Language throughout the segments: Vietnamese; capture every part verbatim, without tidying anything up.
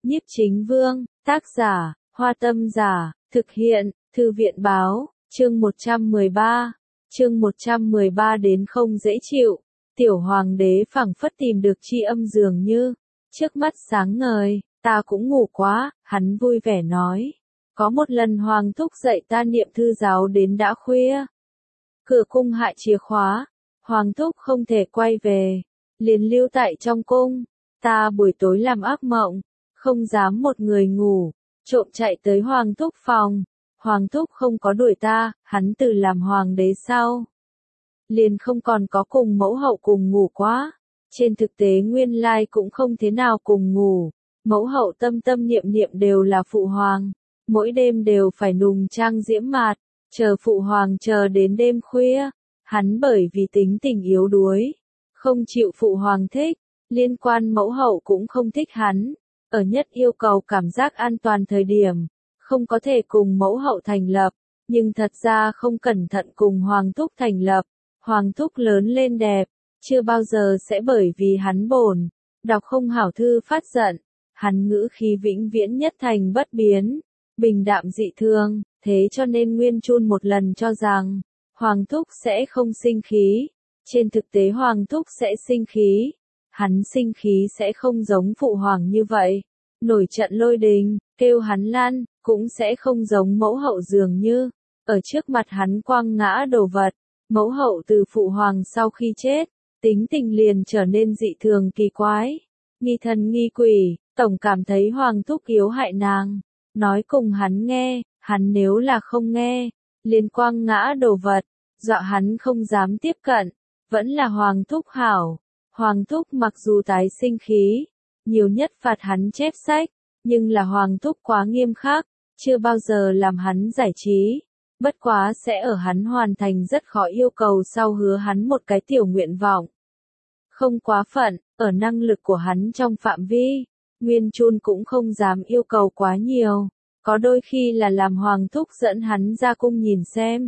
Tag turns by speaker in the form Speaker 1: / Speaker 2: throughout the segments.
Speaker 1: Nhiếp Chính Vương, tác giả, Hoa Tâm Giả, thực hiện, Thư viện Báo, chương một trăm mười ba. Chương một trăm mười ba đến không dễ chịu. Tiểu hoàng đế phảng phất tìm được tri âm dường như, trước mắt sáng ngời, ta cũng ngủ quá, hắn vui vẻ nói. Có một lần hoàng thúc dạy ta niệm thư giáo đến đã khuya. Cửa cung hại chìa khóa, hoàng thúc không thể quay về, liền lưu tại trong cung. Ta buổi tối làm ác mộng, không dám một người ngủ, trộm chạy tới hoàng thúc phòng. Hoàng thúc không có đuổi ta, hắn từ làm hoàng đế sau liền không còn có cùng mẫu hậu cùng ngủ quá. Trên thực tế nguyên lai cũng không thế nào cùng ngủ, mẫu hậu tâm tâm niệm niệm đều là phụ hoàng, mỗi đêm đều phải nùng trang diễm mạt, chờ phụ hoàng chờ đến đêm khuya. Hắn bởi vì tính tình yếu đuối, không chịu phụ hoàng thích, liên quan mẫu hậu cũng không thích hắn, ở nhất yêu cầu cảm giác an toàn thời điểm, không có thể cùng mẫu hậu thành lập, nhưng thật ra không cẩn thận cùng hoàng thúc thành lập. Hoàng thúc lớn lên đẹp, chưa bao giờ sẽ bởi vì hắn bổn, đọc không hảo thư phát giận, hắn ngữ khí vĩnh viễn nhất thành bất biến, bình đạm dị thường, thế cho nên Nguyên Chun một lần cho rằng, hoàng thúc sẽ không sinh khí, trên thực tế hoàng thúc sẽ sinh khí, hắn sinh khí sẽ không giống phụ hoàng như vậy, nổi trận lôi đình, kêu hắn lăn, cũng sẽ không giống mẫu hậu dường như, ở trước mặt hắn quăng ngã đồ vật. Mẫu hậu từ phụ hoàng sau khi chết, tính tình liền trở nên dị thường kỳ quái, nghi thần nghi quỷ, tổng cảm thấy hoàng thúc yếu hại nàng, nói cùng hắn nghe, hắn nếu là không nghe, liền quăng ngã đồ vật, dọa hắn không dám tiếp cận, vẫn là hoàng thúc hảo. Hoàng thúc mặc dù tái sinh khí, nhiều nhất phạt hắn chép sách, nhưng là hoàng thúc quá nghiêm khắc, chưa bao giờ làm hắn giải trí. Bất quá sẽ ở hắn hoàn thành rất khó yêu cầu sau hứa hắn một cái tiểu nguyện vọng. Không quá phận, ở năng lực của hắn trong phạm vi, Nguyên Chun cũng không dám yêu cầu quá nhiều. Có đôi khi là làm hoàng thúc dẫn hắn ra cung nhìn xem.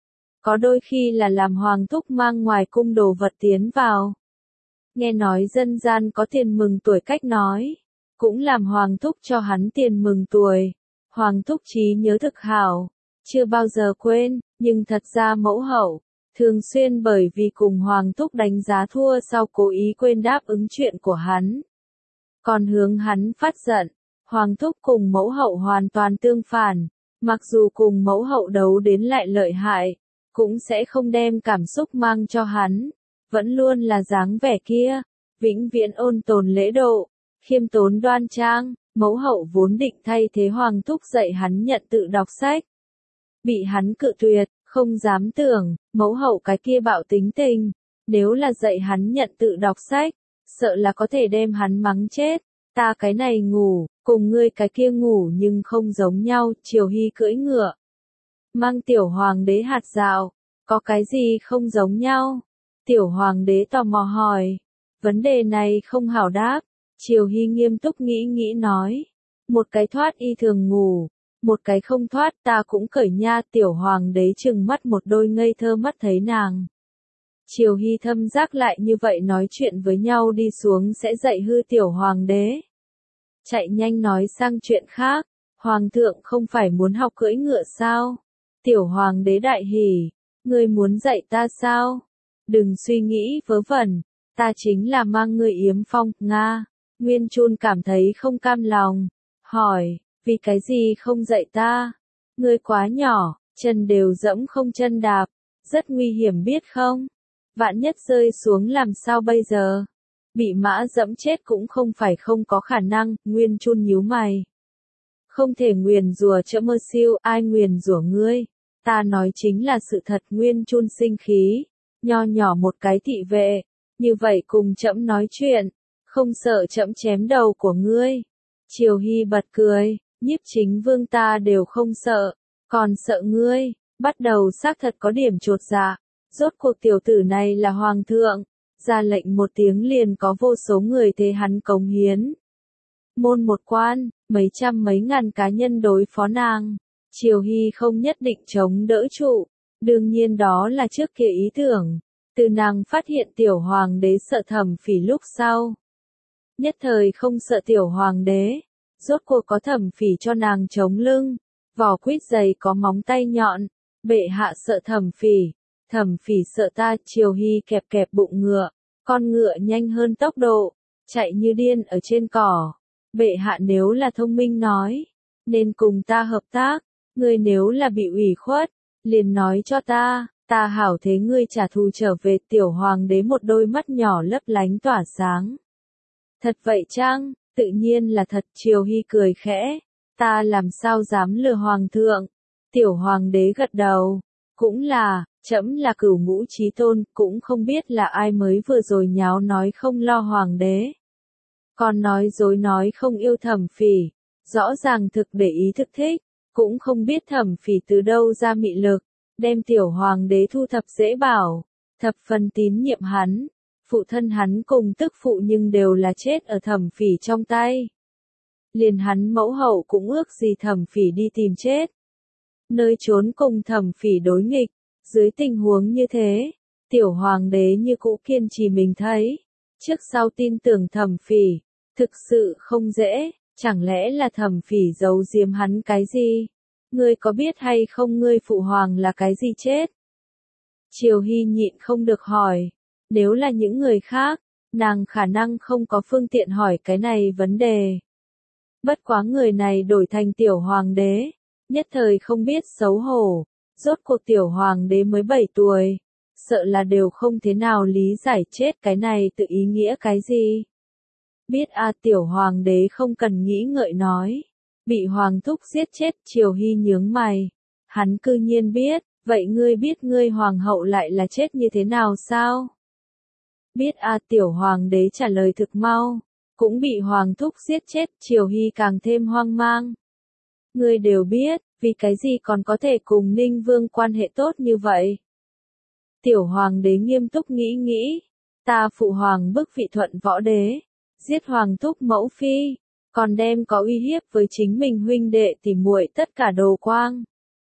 Speaker 1: Có đôi khi là làm hoàng thúc mang ngoài cung đồ vật tiến vào. Nghe nói dân gian có tiền mừng tuổi cách nói, cũng làm hoàng thúc cho hắn tiền mừng tuổi. Hoàng thúc trí nhớ thực hảo, chưa bao giờ quên, nhưng thật ra mẫu hậu, thường xuyên bởi vì cùng hoàng thúc đánh giá thua sau cố ý quên đáp ứng chuyện của hắn. Còn hướng hắn phát giận, hoàng thúc cùng mẫu hậu hoàn toàn tương phản, mặc dù cùng mẫu hậu đấu đến lại lợi hại, cũng sẽ không đem cảm xúc mang cho hắn, vẫn luôn là dáng vẻ kia, vĩnh viễn ôn tồn lễ độ, khiêm tốn đoan trang. Mẫu hậu vốn định thay thế hoàng thúc dạy hắn nhận tự đọc sách. Bị hắn cự tuyệt, không dám tưởng, mẫu hậu cái kia bạo tính tình, nếu là dạy hắn nhận tự đọc sách, sợ là có thể đem hắn mắng chết. Ta cái này ngủ, cùng ngươi cái kia ngủ nhưng không giống nhau. Triều Hy cưỡi ngựa, mang tiểu hoàng đế hạt dạo, có cái gì không giống nhau? Tiểu hoàng đế tò mò hỏi, vấn đề này không hảo đáp. Triều Hy nghiêm túc nghĩ nghĩ nói, một cái thoát y thường ngủ, một cái không thoát, ta cũng cởi nha. Tiểu hoàng đế trừng mắt một đôi ngây thơ mắt thấy nàng. Triều Hy thâm giác lại như vậy nói chuyện với nhau đi xuống sẽ dạy hư tiểu hoàng đế. Chạy nhanh nói sang chuyện khác, hoàng thượng không phải muốn học cưỡi ngựa sao? Tiểu hoàng đế đại hỉ, ngươi muốn dạy ta sao? Đừng suy nghĩ vớ vẩn, ta chính là mang ngươi yếm phong, Nga. Nguyên Chun cảm thấy không cam lòng, hỏi, vì cái gì không dạy ta? Ngươi quá nhỏ, chân đều dẫm không chân đạp, rất nguy hiểm biết không? Vạn nhất rơi xuống làm sao bây giờ? Bị mã dẫm chết cũng không phải không có khả năng. Nguyên Chun nhíu mày. Không thể nguyền rủa Trẫm mơ siêu, ai nguyền rủa ngươi? Ta nói chính là sự thật. Nguyên Chun sinh khí, nho nhỏ một cái thị vệ, như vậy cùng Trẫm nói chuyện, không sợ Trẫm chém đầu của ngươi? Triều Hy bật cười, Nhiếp Chính Vương ta đều không sợ, còn sợ ngươi. Bắt đầu xác thật có điểm chột dạ, rốt cuộc tiểu tử này là hoàng thượng, ra lệnh một tiếng liền có vô số người thế hắn cống hiến. Môn một quan, mấy trăm mấy ngàn cá nhân đối phó nàng, Triều Hy không nhất định chống đỡ trụ, đương nhiên đó là trước kia ý tưởng, từ nàng phát hiện tiểu hoàng đế sợ Thẩm Phỉ lúc sau. Nhất thời không sợ tiểu hoàng đế, Rốt cuộc có Thẩm Phỉ cho nàng chống lưng, vỏ quýt dày có móng tay nhọn, bệ hạ sợ Thẩm Phỉ, Thẩm Phỉ sợ ta. Triều Hy kẹp kẹp bụng ngựa, con ngựa nhanh hơn tốc độ, chạy như điên ở trên cỏ. Bệ hạ nếu là thông minh nói, nên cùng ta hợp tác, ngươi nếu là bị ủy khuất, liền nói cho ta, ta hảo thế ngươi trả thù trở về. Tiểu hoàng đế một đôi mắt nhỏ lấp lánh tỏa sáng. Thật vậy chăng? Tự nhiên là thật. Triều Hy cười khẽ, ta làm sao dám lừa hoàng thượng. Tiểu hoàng đế gật đầu, cũng là, trẫm là cửu ngũ chí tôn, cũng không biết là ai mới vừa rồi nháo nói không lo hoàng đế. Còn nói dối nói không yêu Thẩm Phỉ, rõ ràng thực để ý thực thích, cũng không biết Thẩm Phỉ từ đâu ra mị lực, đem tiểu hoàng đế thu thập dễ bảo, thập phần tín nhiệm hắn. Phụ thân hắn cùng tức phụ nhưng đều là chết ở Thẩm Phỉ trong tay. Liền hắn mẫu hậu cũng ước gì Thẩm Phỉ đi tìm chết. Nơi trốn cùng Thẩm Phỉ đối nghịch, dưới tình huống như thế, tiểu hoàng đế như cũ kiên trì mình thấy. Trước sau tin tưởng Thẩm Phỉ, thực sự không dễ, chẳng lẽ là Thẩm Phỉ giấu giếm hắn cái gì? Ngươi có biết hay không ngươi phụ hoàng là cái gì chết? Triều Hy nhịn không được hỏi. Nếu là những người khác, nàng khả năng không có phương tiện hỏi cái này vấn đề. Bất quá người này đổi thành tiểu hoàng đế, nhất thời không biết xấu hổ. Rốt cuộc tiểu hoàng đế mới bảy tuổi, sợ là đều không thế nào lý giải chết cái này tự ý nghĩa cái gì. Biết a tiểu hoàng đế không cần nghĩ ngợi nói, bị hoàng thúc giết chết. Triều Hy nhướng mày, hắn cư nhiên biết, vậy ngươi biết ngươi hoàng hậu lại là chết như thế nào sao? Biết a tiểu hoàng đế trả lời thực mau, cũng bị hoàng thúc giết chết. Triều Hy càng thêm hoang mang. Ngươi đều biết, vì cái gì còn có thể cùng Ninh Vương quan hệ tốt như vậy? Tiểu hoàng đế nghiêm túc nghĩ nghĩ, ta phụ hoàng bức vị thuận võ đế, giết hoàng thúc mẫu phi, còn đem có uy hiếp với chính mình huynh đệ tỉ muội tất cả đồ quang.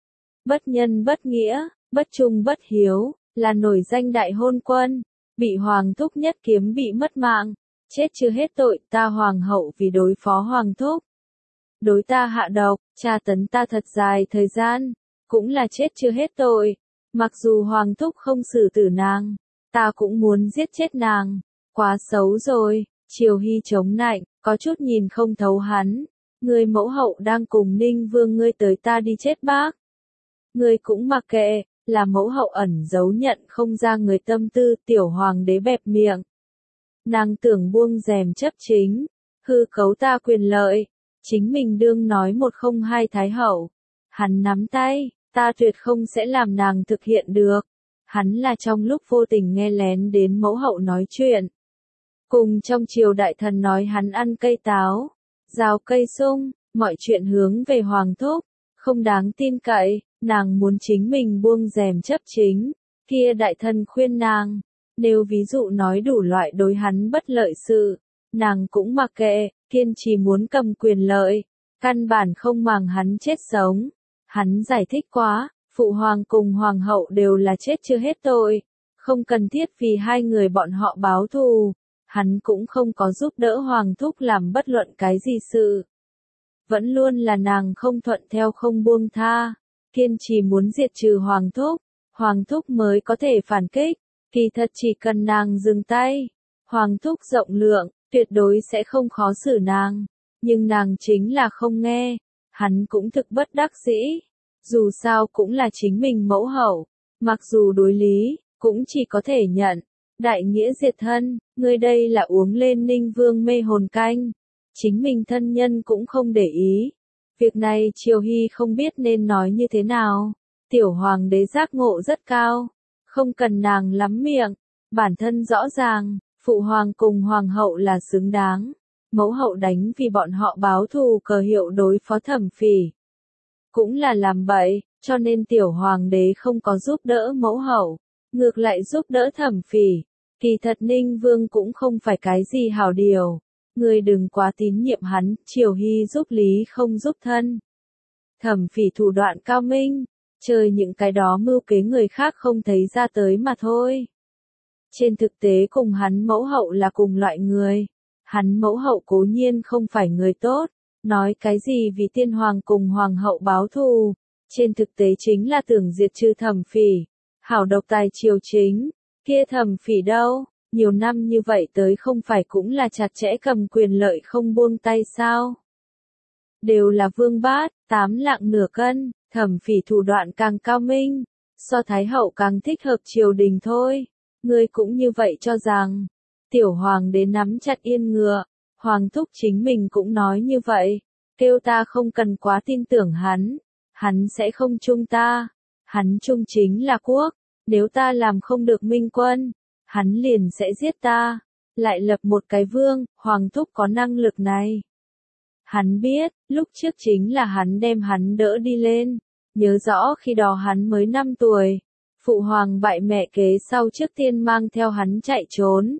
Speaker 1: Bất nhân bất nghĩa, bất trung bất hiếu, là nổi danh đại hôn quân, bị hoàng thúc nhất kiếm bị mất mạng, chết chưa hết tội. Ta hoàng hậu vì đối phó hoàng thúc, đối ta hạ độc, tra tấn ta thật dài thời gian, cũng là chết chưa hết tội. Mặc dù hoàng thúc không xử tử nàng, ta cũng muốn giết chết nàng, quá xấu rồi. Triều Hy chống nạnh, có chút nhìn không thấu hắn. Ngươi mẫu hậu đang cùng Ninh Vương, ngươi tới ta đi chết bác. Ngươi cũng mặc kệ, là mẫu hậu ẩn giấu nhận không ra người tâm tư. Tiểu hoàng đế bẹp miệng. Nàng tưởng buông rèm chấp chính, hư cấu ta quyền lợi, chính mình đương nói một không hai thái hậu. Hắn nắm tay, ta tuyệt không sẽ làm nàng thực hiện được. Hắn là trong lúc vô tình nghe lén đến mẫu hậu nói chuyện. Cùng trong triều đại thần nói hắn ăn cây táo, rào cây sung, mọi chuyện hướng về hoàng thúc, không đáng tin cậy. Nàng muốn chính mình buông rèm chấp chính, kia đại thần khuyên nàng, nếu ví dụ nói đủ loại đối hắn bất lợi sự, nàng cũng mặc kệ, kiên trì muốn cầm quyền lợi, căn bản không màng hắn chết sống. Hắn giải thích quá, phụ hoàng cùng hoàng hậu đều là chết chưa hết tội, không cần thiết vì hai người bọn họ báo thù. Hắn cũng không có giúp đỡ hoàng thúc làm bất luận cái gì sự. Vẫn luôn là nàng không thuận theo không buông tha, kiên trì muốn diệt trừ hoàng thúc, hoàng thúc mới có thể phản kích. Kỳ thật chỉ cần nàng dừng tay, hoàng thúc rộng lượng, tuyệt đối sẽ không khó xử nàng. Nhưng nàng chính là không nghe, hắn cũng thực bất đắc dĩ. Dù sao cũng là chính mình mẫu hậu, mặc dù đối lý, cũng chỉ có thể nhận. Đại nghĩa diệt thân, ngươi đây là uống lên Ninh Vương mê hồn canh. Chính mình thân nhân cũng không để ý. Việc này Triều Hy không biết nên nói như thế nào. Tiểu hoàng đế giác ngộ rất cao, không cần nàng lắm miệng, bản thân rõ ràng, phụ hoàng cùng hoàng hậu là xứng đáng. Mẫu hậu đánh vì bọn họ báo thù cờ hiệu đối phó Thẩm Phỉ, cũng là làm bậy, cho nên tiểu hoàng đế không có giúp đỡ mẫu hậu, ngược lại giúp đỡ Thẩm Phỉ. Kỳ thật Ninh Vương cũng không phải cái gì hảo điều, ngươi đừng quá tín nhiệm hắn. Triều Hy giúp lý không giúp thân. Thẩm Phỉ thủ đoạn cao minh, chơi những cái đó mưu kế người khác không thấy ra tới mà thôi. Trên thực tế cùng hắn mẫu hậu là cùng loại người. Hắn mẫu hậu cố nhiên không phải người tốt, Nói cái gì vì tiên hoàng cùng hoàng hậu báo thù, trên thực tế chính là tưởng diệt trừ Thẩm Phỉ, hảo độc tài triều chính, kia Thẩm Phỉ đâu, nhiều năm như vậy tới không phải cũng là chặt chẽ cầm quyền lợi không buông tay sao? Đều là vương bát, tám lạng nửa cân, Thẩm Phỉ thủ đoạn càng cao minh, so thái hậu càng thích hợp triều đình thôi, ngươi cũng như vậy cho rằng. Tiểu hoàng đế nắm chặt yên ngựa, hoàng thúc chính mình cũng nói như vậy, kêu ta không cần quá tin tưởng hắn, hắn sẽ không chung ta, hắn chung chính là quốc, nếu ta làm không được minh quân, hắn liền sẽ giết ta, lại lập một cái vương, hoàng thúc có năng lực này. Hắn biết, lúc trước chính là hắn đem hắn đỡ đi lên, nhớ rõ khi đó hắn mới năm tuổi, phụ hoàng bại mẹ kế sau trước tiên mang theo hắn chạy trốn.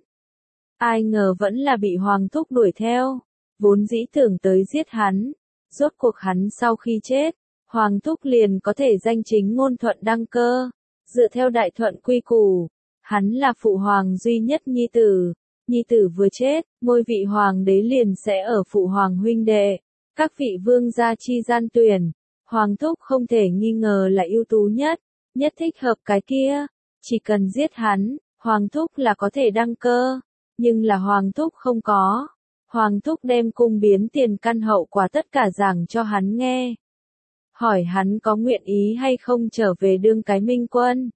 Speaker 1: Ai ngờ vẫn là bị hoàng thúc đuổi theo, vốn dĩ tưởng tới giết hắn, rốt cuộc hắn sau khi chết, hoàng thúc liền có thể danh chính ngôn thuận đăng cơ, dựa theo đại thuận quy củ, hắn là phụ hoàng duy nhất nhi tử, nhi tử vừa chết, ngôi vị hoàng đế liền sẽ ở phụ hoàng huynh đệ, các vị vương gia chi gian tuyển, hoàng thúc không thể nghi ngờ là ưu tú nhất, nhất thích hợp cái kia, chỉ cần giết hắn, hoàng thúc là có thể đăng cơ. Nhưng là hoàng thúc không có. Hoàng thúc đem cung biến tiền căn hậu quả tất cả giảng cho hắn nghe. Hỏi hắn có nguyện ý hay không trở về đương cái minh quân.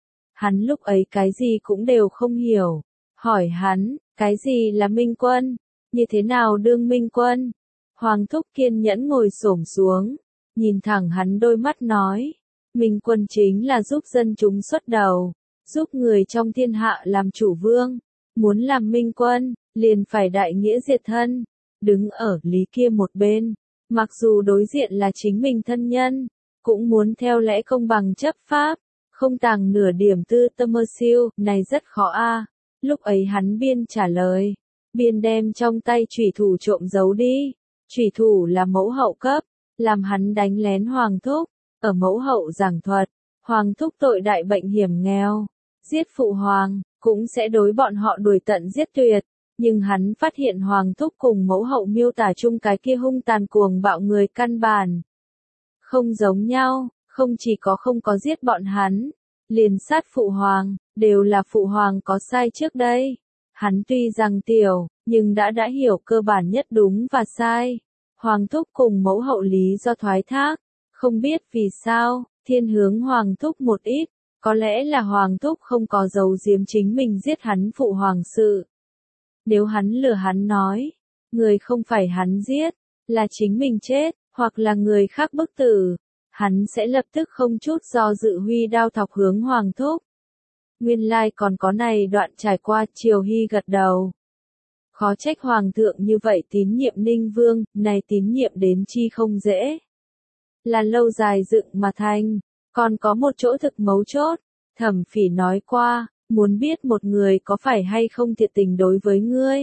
Speaker 1: Hắn lúc ấy cái gì cũng đều không hiểu. Hỏi hắn, cái gì là minh quân? Như thế nào đương minh quân? Hoàng thúc kiên nhẫn ngồi xổm xuống. Nhìn thẳng hắn đôi mắt nói. Minh quân chính là giúp dân chúng xuất đầu. Giúp người trong thiên hạ làm chủ vương. Muốn làm minh quân, liền phải đại nghĩa diệt thân, đứng ở lý kia một bên, mặc dù đối diện là chính mình thân nhân, cũng muốn theo lẽ công bằng chấp pháp, không tàng nửa điểm tư tâm mơ siêu, này rất khó a. Lúc ấy hắn biên trả lời, biên đem trong tay chủy thủ trộm giấu đi, chủy thủ là mẫu hậu cấp, làm hắn đánh lén hoàng thúc, ở mẫu hậu giảng thuật, hoàng thúc tội đại bệnh hiểm nghèo, giết phụ hoàng. Cũng sẽ đối bọn họ đuổi tận giết tuyệt, nhưng hắn phát hiện hoàng thúc cùng mẫu hậu miêu tả chung cái kia hung tàn cuồng bạo người căn bản. Không giống nhau, không chỉ có không có giết bọn hắn, liền sát phụ hoàng, đều là phụ hoàng có sai trước đây. Hắn tuy rằng tiểu, nhưng đã đã hiểu cơ bản nhất đúng và sai. Hoàng thúc cùng mẫu hậu lý do thoái thác, không biết vì sao, thiên hướng hoàng thúc một ít. Có lẽ là hoàng thúc không có giấu giếm chính mình giết hắn phụ hoàng sự. Nếu hắn lừa hắn nói, người không phải hắn giết, là chính mình chết, hoặc là người khác bức tử, hắn sẽ lập tức không chút do dự huy đao thọc hướng hoàng thúc. Nguyên lai còn có này đoạn trải qua, Triều Hy gật đầu. Khó trách hoàng thượng như vậy tín nhiệm Ninh Vương, này tín nhiệm đến chi không dễ. Là lâu dài dựng mà thành. Còn có một chỗ thực mấu chốt, Thẩm Phỉ nói qua, muốn biết một người có phải hay không thiệt tình đối với ngươi.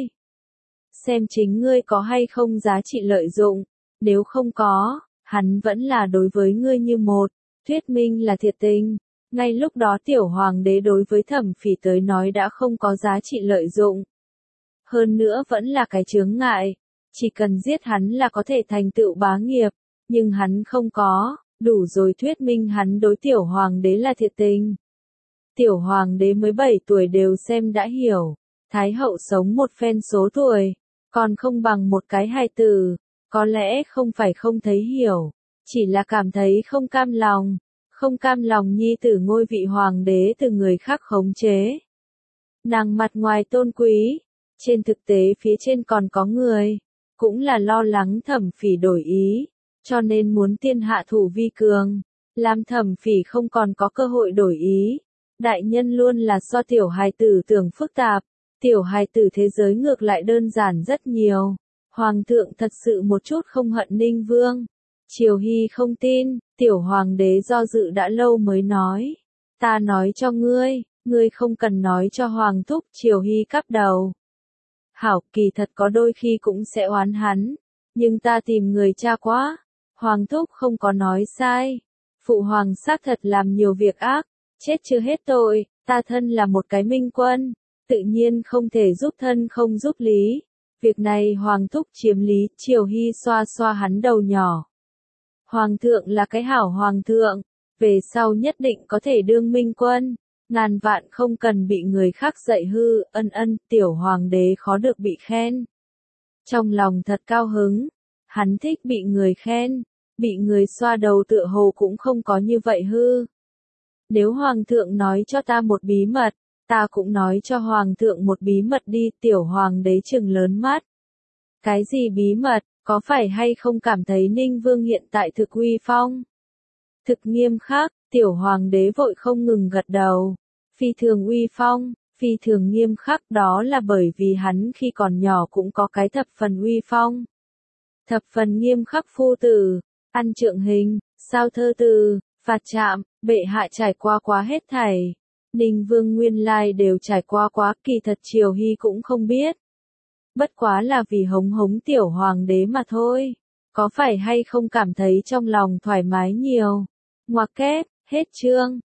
Speaker 1: Xem chính ngươi có hay không giá trị lợi dụng, nếu không có, hắn vẫn là đối với ngươi như một, thuyết minh là thiệt tình. Ngay lúc đó tiểu hoàng đế đối với Thẩm Phỉ tới nói đã không có giá trị lợi dụng. Hơn nữa vẫn là cái chướng ngại, chỉ cần giết hắn là có thể thành tựu bá nghiệp, nhưng hắn không có. Đủ rồi thuyết minh hắn đối tiểu hoàng đế là thiệt tình. Tiểu hoàng đế mới bảy tuổi đều xem đã hiểu, thái hậu sống một phen số tuổi, còn không bằng một cái hài tử, có lẽ không phải không thấy hiểu, chỉ là cảm thấy không cam lòng, không cam lòng nhi tử ngôi vị hoàng đế từ người khác khống chế. Nàng mặt ngoài tôn quý, trên thực tế phía trên còn có người, cũng là lo lắng Thẩm Phỉ đổi ý. Cho nên muốn tiên hạ thủ vi cường, làm Thẩm Phỉ không còn có cơ hội đổi ý. Đại nhân luôn là so tiểu hài tử tưởng phức tạp, tiểu hài tử thế giới ngược lại đơn giản rất nhiều. Hoàng thượng thật sự một chút không hận Ninh Vương. Triều Hy không tin, tiểu hoàng đế do dự đã lâu mới nói. Ta nói cho ngươi, ngươi không cần nói cho hoàng thúc. Triều Hy cắp đầu. Hảo, kỳ thật có đôi khi cũng sẽ oán hắn, nhưng ta tìm người cha quá. Hoàng thúc không có nói sai. Phụ hoàng xác thật làm nhiều việc ác, chết chưa hết tội, ta thân là một cái minh quân, tự nhiên không thể giúp thân không giúp lý. Việc này Hoàng thúc chiếm lý, Triều Hy xoa xoa hắn đầu nhỏ. Hoàng thượng là cái hảo hoàng thượng, về sau nhất định có thể đương minh quân, ngàn vạn không cần bị người khác dạy hư, ân ân, tiểu hoàng đế khó được bị khen. Trong lòng thật cao hứng, hắn thích bị người khen, bị người xoa đầu tựa hồ cũng không có như vậy hư. Nếu hoàng thượng nói cho ta một bí mật, ta cũng nói cho hoàng thượng một bí mật đi, tiểu hoàng đế trừng lớn mắt. Cái gì bí mật, có phải hay không cảm thấy Ninh Vương hiện tại thực uy phong? Thực nghiêm khắc, tiểu hoàng đế vội không ngừng gật đầu. Phi thường uy phong, phi thường nghiêm khắc, đó là bởi vì hắn khi còn nhỏ cũng có cái thập phần uy phong. Thập phần nghiêm khắc phu tử, ăn trượng hình, sao thơ từ, phạt trạm, bệ hạ trải qua quá hết thảy. Ninh Vương nguyên lai đều trải qua quá, kỳ thật Triều Hy cũng không biết. Bất quá là vì hống hống tiểu hoàng đế mà thôi. Có phải hay không cảm thấy trong lòng thoải mái nhiều? Ngoặc kép, hết chương.